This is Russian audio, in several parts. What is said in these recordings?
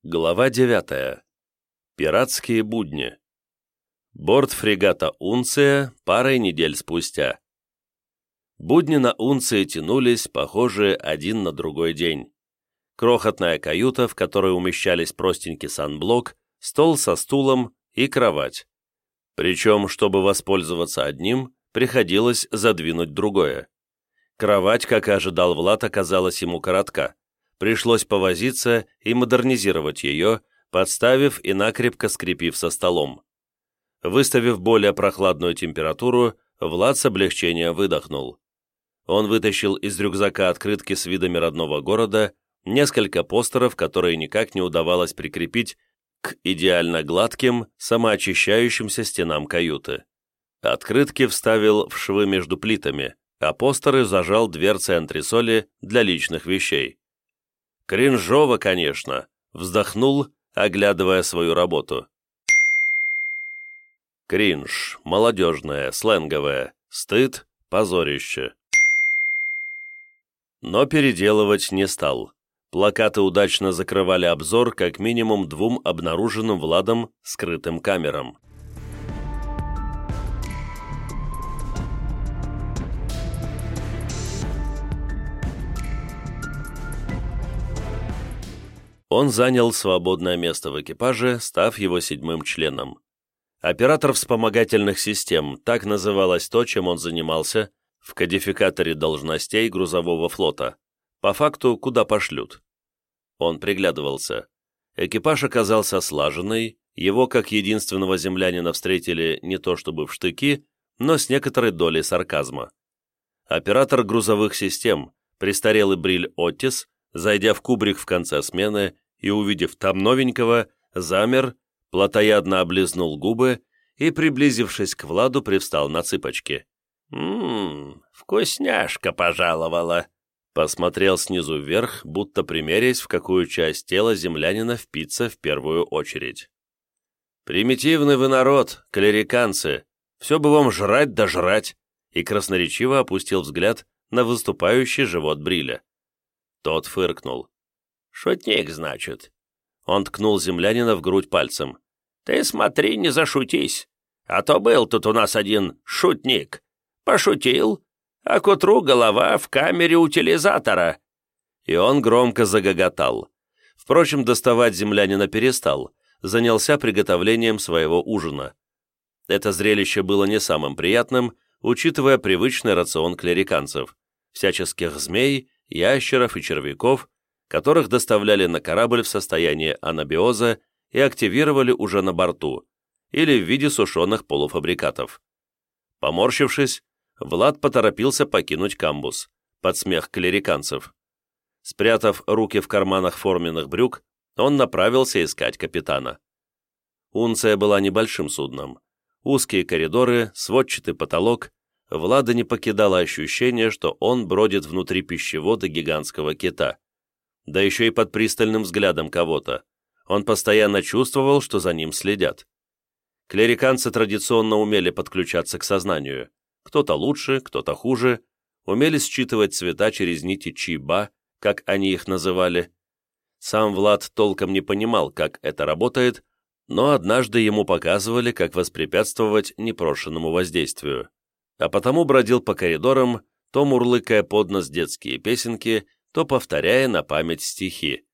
Глава 9. Пиратские будни. Борт фрегата «Унция» парой недель спустя. Будни на «Унции» тянулись, похожие один на другой день. Крохотная каюта, в которой умещались простенький санблок, стол со стулом и кровать. Причем, чтобы воспользоваться одним, приходилось задвинуть другое. Кровать, как и ожидал Влад, оказалась ему коротка. Пришлось повозиться и модернизировать ее, подставив и накрепко скрепив со столом. Выставив более прохладную температуру, Влад с облегчением выдохнул. Он вытащил из рюкзака открытки с видами родного города, несколько постеров, которые никак не удавалось прикрепить к идеально гладким, самоочищающимся стенам каюты. Открытки вставил в швы между плитами, а постеры зажал дверцей антресоли для личных вещей. Кринжово, конечно, вздохнул, оглядывая свою работу. Кринж, молодежное, сленговое, стыд, позорище. Но переделывать не стал. Плакаты удачно закрывали обзор как минимум двум обнаруженным Владом скрытым камерам. Он занял свободное место в экипаже, став его седьмым членом. Оператор вспомогательных систем, так называлось то, чем он занимался, в кодификаторе должностей грузового флота. По факту, куда пошлют. Он приглядывался. Экипаж оказался слаженный, его как единственного землянина встретили не то чтобы в штыки, но с некоторой долей сарказма. Оператор грузовых систем, престарелый Бриль Оттис, зайдя в кубрик в конце смены и увидев там новенького, замер, плотоядно облизнул губы и, приблизившись к Владу, привстал на цыпочки. Вкусняшка пожаловала!» Посмотрел снизу вверх, будто примерясь, в какую часть тела землянина впиться в первую очередь. «Примитивный вы народ, клериканцы! Все бы вам жрать да жрать!» И красноречиво опустил взгляд на выступающий живот Бриля. Тот фыркнул. «Шутник, значит». Он ткнул землянина в грудь пальцем. «Ты смотри, не зашутись, а то был тут у нас один шутник. Пошутил, а к утру голова в камере утилизатора». И он громко загоготал. Впрочем, доставать землянина перестал, занялся приготовлением своего ужина. Это зрелище было не самым приятным, учитывая привычный рацион клериканцев, всяческих змей, ящеров и червяков, которых доставляли на корабль в состоянии анабиоза и активировали уже на борту, или в виде сушеных полуфабрикатов. Поморщившись, Влад поторопился покинуть камбуз, под смех клериканцев. Спрятав руки в карманах форменных брюк, он направился искать капитана. «Унция» была небольшим судном. Узкие коридоры, сводчатый потолок. Влада не покидало ощущение, что он бродит внутри пищевода гигантского кита. Да еще и под пристальным взглядом кого-то. Он постоянно чувствовал, что за ним следят. Клериканцы традиционно умели подключаться к сознанию. Кто-то лучше, кто-то хуже. Умели считывать цвета через нити чи-ба, как они их называли. Сам Влад толком не понимал, как это работает, но однажды ему показывали, как воспрепятствовать непрошенному воздействию. А потому бродил по коридорам, то мурлыкая под нос детские песенки, то повторяя на память стихи.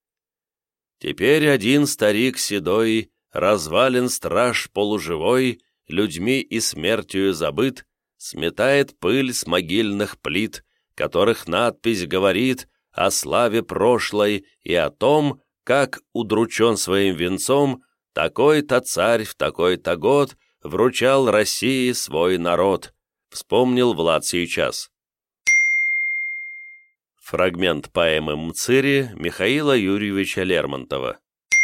«Теперь один старик седой, развален страж полуживой, людьми и смертью забыт, сметает пыль с могильных плит, которых надпись говорит о славе прошлой и о том, как, удручен своим венцом, такой-то царь в такой-то год вручал России свой народ», вспомнил Влад сейчас. Фрагмент поэмы «Мцири» Михаила Юрьевича Лермонтова.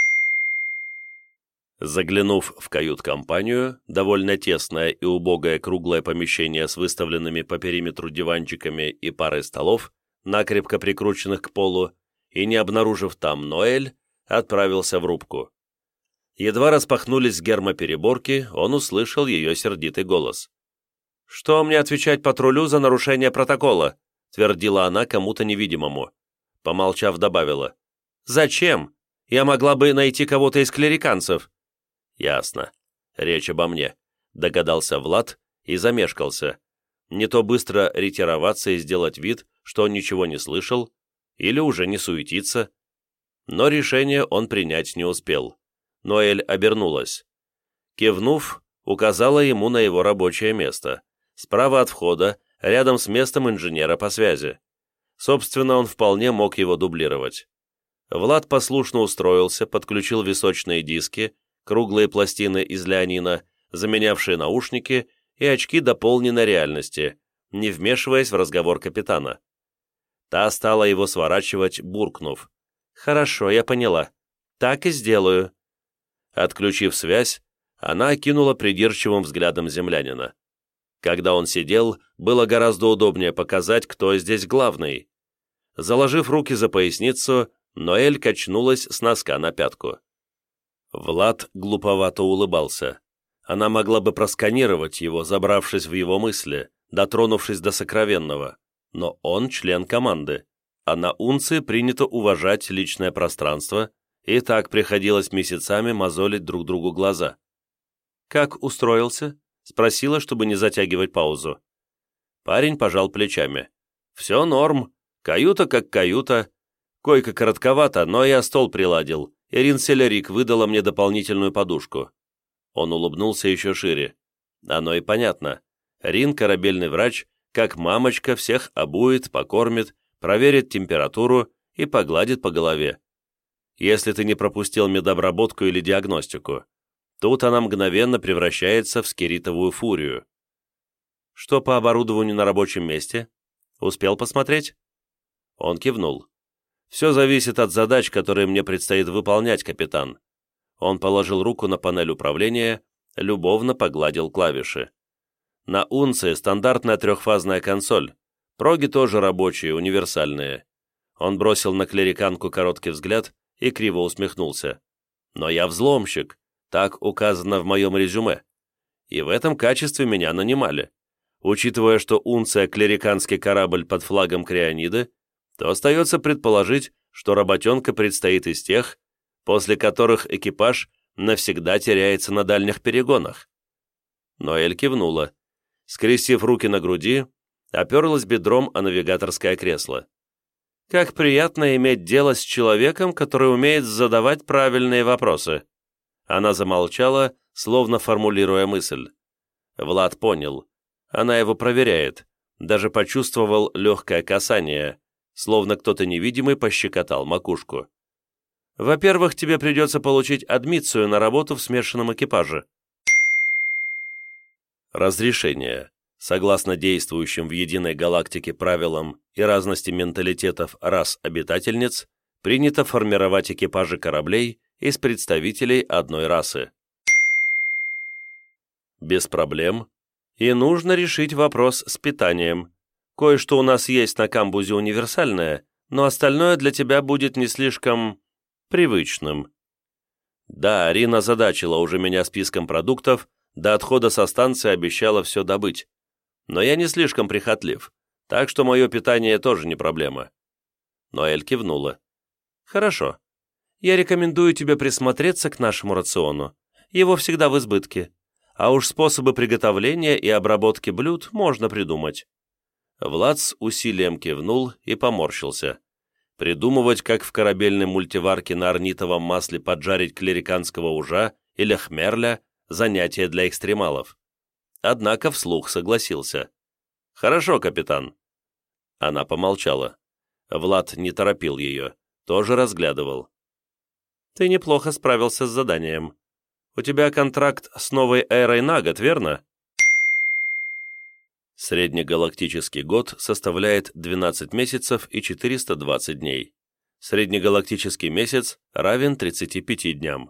Заглянув в кают-компанию, довольно тесное и убогое круглое помещение с выставленными по периметру диванчиками и парой столов, накрепко прикрученных к полу, и не обнаружив там Ноэль, отправился в рубку. Едва распахнулись гермопереборки, он услышал ее сердитый голос. «Что мне отвечать патрулю за нарушение протокола?» — твердила она кому-то невидимому. Помолчав, добавила. «Зачем? Я могла бы найти кого-то из клериканцев». «Ясно. Речь обо мне», — догадался Влад и замешкался. Не то быстро ретироваться и сделать вид, что он ничего не слышал, или уже не суетиться. Но решение он принять не успел. Ноэль обернулась. Кивнув, указала ему на его рабочее место. Справа от входа, рядом с местом инженера по связи. Собственно, он вполне мог его дублировать. Влад послушно устроился, подключил височные диски, круглые пластины из леонина, заменявшие наушники и очки дополненной реальности, не вмешиваясь в разговор капитана. Та стала его сворачивать, буркнув: «Хорошо, я поняла. Так и сделаю». Отключив связь, она окинула придирчивым взглядом землянина. Когда он сидел, было гораздо удобнее показать, кто здесь главный. Заложив руки за поясницу, Ноэль качнулась с носка на пятку. Влад глуповато улыбался. Она могла бы просканировать его, забравшись в его мысли, дотронувшись до сокровенного. Но он член команды, а на Унции принято уважать личное пространство, и так приходилось месяцами мозолить друг другу глаза. «Как устроился?» — спросила, чтобы не затягивать паузу. Парень пожал плечами. «Все норм. Каюта как каюта. Койка коротковата, но я стол приладил. Ирин Селерик выдала мне дополнительную подушку». Он улыбнулся еще шире. Оно и понятно. Рин, корабельный врач, как мамочка, всех обует, покормит, проверит температуру и погладит по голове. Если ты не пропустил медобработку или диагностику, тут она мгновенно превращается в скиритовую фурию. «Что по оборудованию на рабочем месте? Успел посмотреть?» Он кивнул. «Все зависит от задач, которые мне предстоит выполнять, капитан». Он положил руку на панель управления, любовно погладил клавиши. На Унции стандартная трехфазная консоль. Проги тоже рабочие, универсальные. Он бросил на клериканку короткий взгляд и криво усмехнулся. «Но я взломщик, так указано в моем резюме. И в этом качестве меня нанимали. Учитывая, что Унция — клериканский корабль под флагом Криониды, то остается предположить, что работенка предстоит из тех, после которых экипаж навсегда теряется на дальних перегонах». Ноэль кивнула. Скрестив руки на груди, оперлась бедром о навигаторское кресло. «Как приятно иметь дело с человеком, который умеет задавать правильные вопросы». Она замолчала, словно формулируя мысль. Влад понял. Она его проверяет. Даже почувствовал легкое касание, словно кто-то невидимый пощекотал макушку. «Во-первых, тебе придется получить адмиссию на работу в смешанном экипаже». Разрешение. Согласно действующим в единой галактике правилам и разности менталитетов рас обитательниц, принято формировать экипажи кораблей из представителей одной расы. Без проблем. И нужно решить вопрос с питанием. Кое-что у нас есть на камбузе универсальное, но остальное для тебя будет не слишком привычным. Да, Рина озадачила уже меня списком продуктов, до отхода со станции обещала все добыть. Но я не слишком прихотлив, так что мое питание тоже не проблема. Ноэль кивнула. «Хорошо. Я рекомендую тебе присмотреться к нашему рациону. Его всегда в избытке. А уж способы приготовления и обработки блюд можно придумать». Влад с усилием кивнул и поморщился. Придумывать, как в корабельной мультиварке на орнитовом масле поджарить клериканского ужа или хмерля – занятие для экстремалов. Однако вслух согласился. «Хорошо, капитан». Она помолчала. Влад не торопил ее, тоже разглядывал. «Ты неплохо справился с заданием. У тебя контракт с новой эрой на год, верно?» Среднегалактический год составляет 12 месяцев и 420 дней. Среднегалактический месяц равен 35 дням.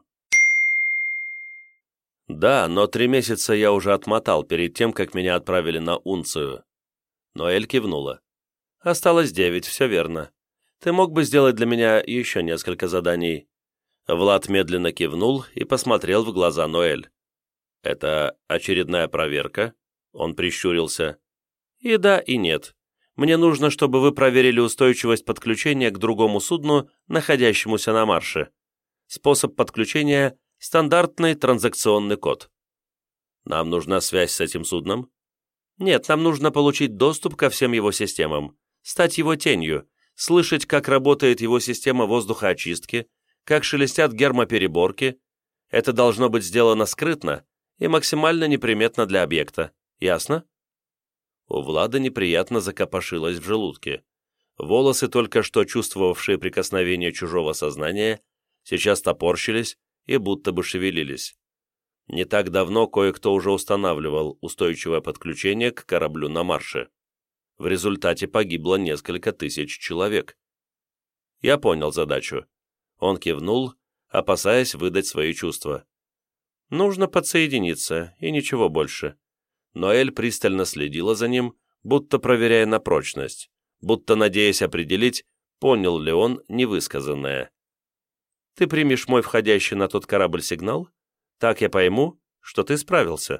«Да, но 3 месяца я уже отмотал перед тем, как меня отправили на Унцию». Ноэль кивнула. «Осталось 9, все верно. Ты мог бы сделать для меня еще несколько заданий?» Влад медленно кивнул и посмотрел в глаза Ноэль. «Это очередная проверка?» Он прищурился. «И да, и нет. Мне нужно, чтобы вы проверили устойчивость подключения к другому судну, находящемуся на марше. Способ подключения – стандартный транзакционный код. Нам нужна связь с этим судном? Нет, нам нужно получить доступ ко всем его системам, стать его тенью, слышать, как работает его система воздухоочистки, как шелестят гермопереборки. Это должно быть сделано скрытно и максимально неприметно для объекта. Ясно? У Влада неприятно закопошилось в желудке. Волосы, только что чувствовавшие прикосновение чужого сознания, сейчас топорщились и будто бы шевелились. Не так давно кое-кто уже устанавливал устойчивое подключение к кораблю на марше. В результате погибло несколько тысяч человек. Я понял задачу. Он кивнул, опасаясь выдать свои чувства. Нужно подсоединиться, и ничего больше. Ноэль пристально следила за ним, будто проверяя на прочность, будто надеясь определить, понял ли он невысказанное. «Ты примешь мой входящий на тот корабль сигнал? Так я пойму, что ты справился».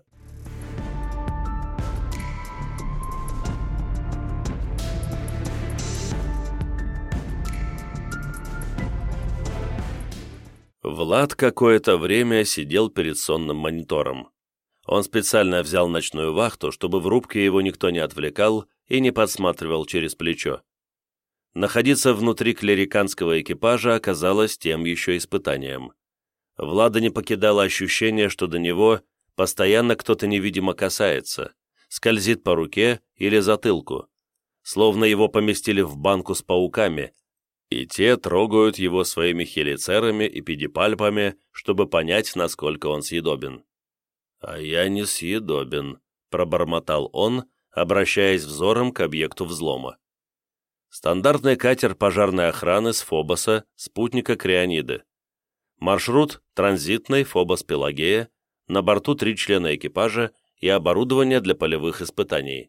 Влад какое-то время сидел перед сонным монитором. Он специально взял ночную вахту, чтобы в рубке его никто не отвлекал и не подсматривал через плечо. Находиться внутри клериканского экипажа оказалось тем еще испытанием. Влада не покидало ощущение, что до него постоянно кто-то невидимо касается, скользит по руке или затылку, словно его поместили в банку с пауками, и те трогают его своими хелицерами и педипальпами, чтобы понять, насколько он съедобен. «А я не съедобен», — пробормотал он, обращаясь взором к объекту взлома. Стандартный катер пожарной охраны с Фобоса, спутника Криониды. Маршрут транзитный Фобос-Пелагея, на борту 3 члена экипажа и оборудование для полевых испытаний.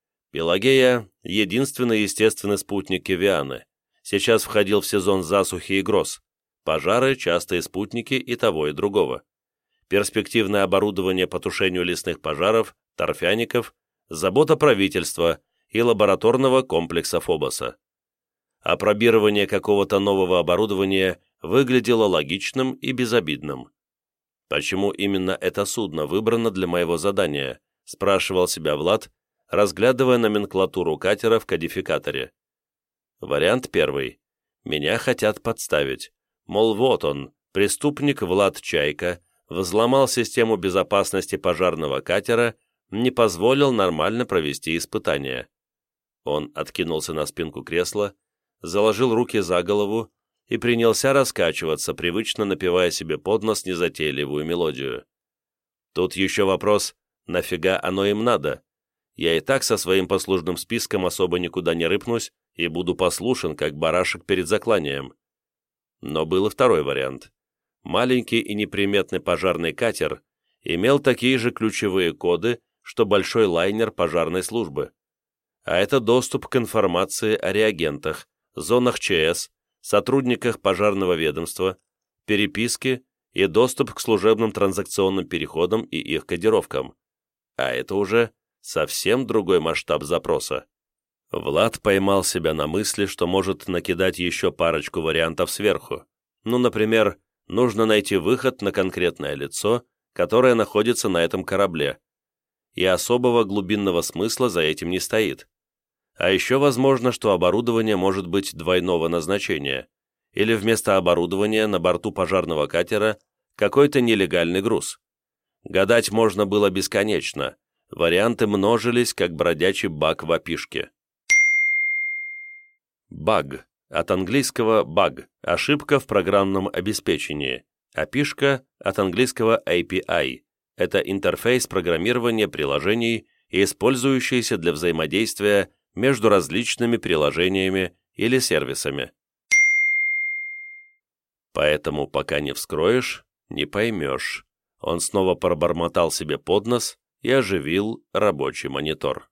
Пелагея — единственный естественный спутник Кевианы. Сейчас входил в сезон засухи и гроз. Пожары, частые спутники и того и другого. Перспективное оборудование по тушению лесных пожаров, торфяников, забота правительства и лабораторного комплекса Фобоса. Апробирование какого-то нового оборудования выглядело логичным и безобидным. «Почему именно это судно выбрано для моего задания?» – спрашивал себя Влад, разглядывая номенклатуру катера в кодификаторе. Вариант первый. Меня хотят подставить. Мол, вот он, преступник Влад Чайка, взломал систему безопасности пожарного катера, не позволил нормально провести испытания. Он откинулся на спинку кресла, заложил руки за голову и принялся раскачиваться, привычно напевая себе под нос незатейливую мелодию. Тут еще вопрос, нафига оно им надо? Я и так со своим послужным списком особо никуда не рыпнусь и буду послушен, как барашек перед закланием. Но был и второй вариант. Маленький и неприметный пожарный катер имел такие же ключевые коды, что большой лайнер пожарной службы. А это доступ к информации о реагентах, зонах ЧС, сотрудниках пожарного ведомства, переписке и доступ к служебным транзакционным переходам и их кодировкам. А это уже совсем другой масштаб запроса. Влад поймал себя на мысли, что может накидать еще парочку вариантов сверху. Ну, например, нужно найти выход на конкретное лицо, которое находится на этом корабле. И особого глубинного смысла за этим не стоит. А еще возможно, что оборудование может быть двойного назначения, или вместо оборудования на борту пожарного катера какой-то нелегальный груз. Гадать можно было бесконечно, варианты множились, как бродячий баг в опишке. Баг, от английского bug, ошибка в программном обеспечении, опишка от английского API, это интерфейс программирования приложений, использующийся для взаимодействия между различными приложениями или сервисами. Поэтому пока не вскроешь, не поймешь. Он снова пробормотал себе под нос и оживил рабочий монитор.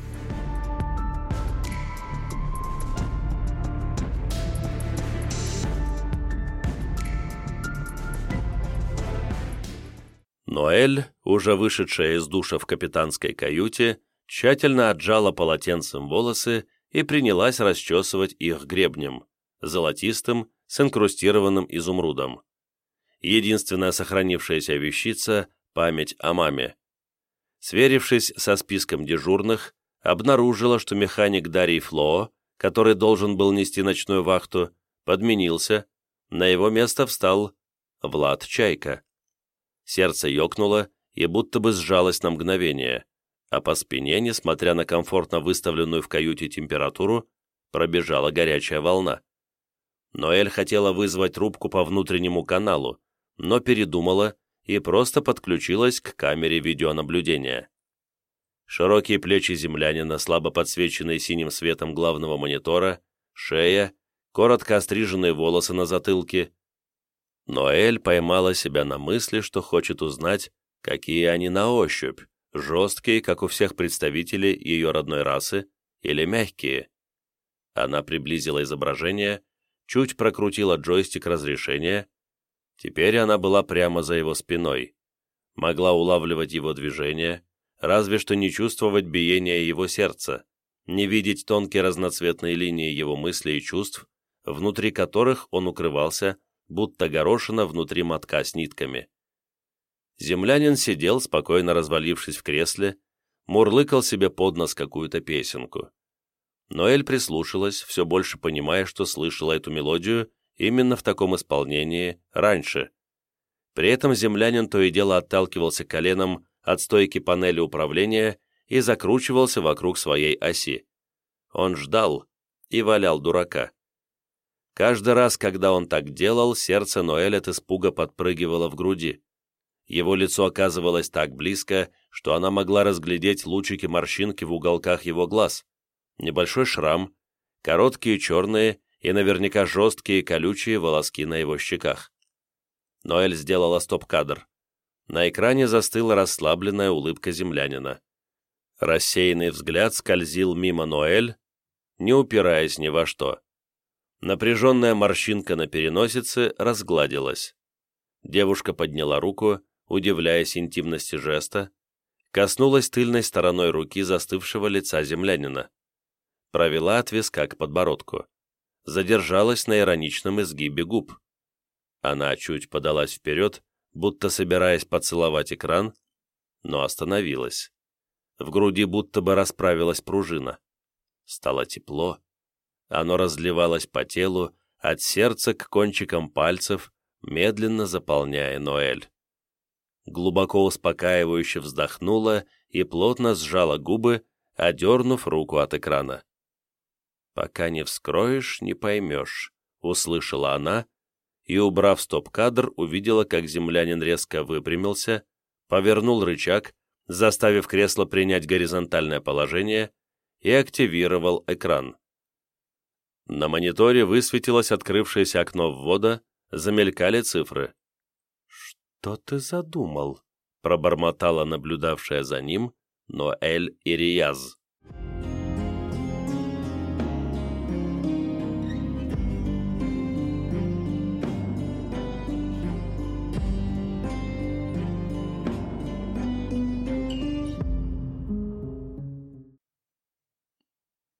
Ноэль, уже вышедшая из душа в капитанской каюте, тщательно отжала полотенцем волосы и принялась расчесывать их гребнем, золотистым, с инкрустированным изумрудом. Единственная сохранившаяся вещица – память о маме. Сверившись со списком дежурных, обнаружила, что механик Дарий Флоо, который должен был нести ночную вахту, подменился, на его место встал Влад Чайка. Сердце ёкнуло и будто бы сжалось на мгновение, а по спине, несмотря на комфортно выставленную в каюте температуру, пробежала горячая волна. Ноэль хотела вызвать рубку по внутреннему каналу, но передумала и просто подключилась к камере видеонаблюдения. Широкие плечи землянина, слабо подсвеченные синим светом главного монитора, шея, коротко остриженные волосы на затылке. Ноэль поймала себя на мысли, что хочет узнать, какие они на ощупь, жесткие, как у всех представителей ее родной расы, или мягкие. Она приблизила изображение, чуть прокрутила джойстик разрешения. Теперь она была прямо за его спиной. Могла улавливать его движения, разве что не чувствовать биение его сердца, не видеть тонкие разноцветные линии его мыслей и чувств, внутри которых он укрывался, будто горошина внутри мотка с нитками. Землянин сидел, спокойно развалившись в кресле, мурлыкал себе под нос какую-то песенку. Ноэль прислушалась, все больше понимая, что слышала эту мелодию именно в таком исполнении раньше. При этом землянин то и дело отталкивался коленом от стойки панели управления и закручивался вокруг своей оси. Он ждал и валял дурака. Каждый раз, когда он так делал, сердце Ноэль от испуга подпрыгивало в груди. Его лицо оказывалось так близко, что она могла разглядеть лучики-морщинки в уголках его глаз, небольшой шрам, короткие черные и наверняка жесткие колючие волоски на его щеках. Ноэль сделала стоп-кадр. На экране застыла расслабленная улыбка землянина. Рассеянный взгляд скользил мимо Ноэль, не упираясь ни во что. Напряженная морщинка на переносице разгладилась. Девушка подняла руку, удивляясь интимности жеста, коснулась тыльной стороной руки застывшего лица землянина. Провела от виска к подбородку. Задержалась на ироничном изгибе губ. Она чуть подалась вперед, будто собираясь поцеловать экран, но остановилась. В груди будто бы расправилась пружина. Стало тепло. Оно разливалось по телу, от сердца к кончикам пальцев, медленно заполняя Ноэль. Глубоко успокаивающе вздохнула и плотно сжала губы, одернув руку от экрана. «Пока не вскроешь, не поймешь», — услышала она, и, убрав стоп-кадр, увидела, как землянин резко выпрямился, повернул рычаг, заставив кресло принять горизонтальное положение, и активировал экран. На мониторе высветилось открывшееся окно ввода, замелькали цифры. «Что ты задумал?» — пробормотала наблюдавшая за ним Ноэль Ирияз.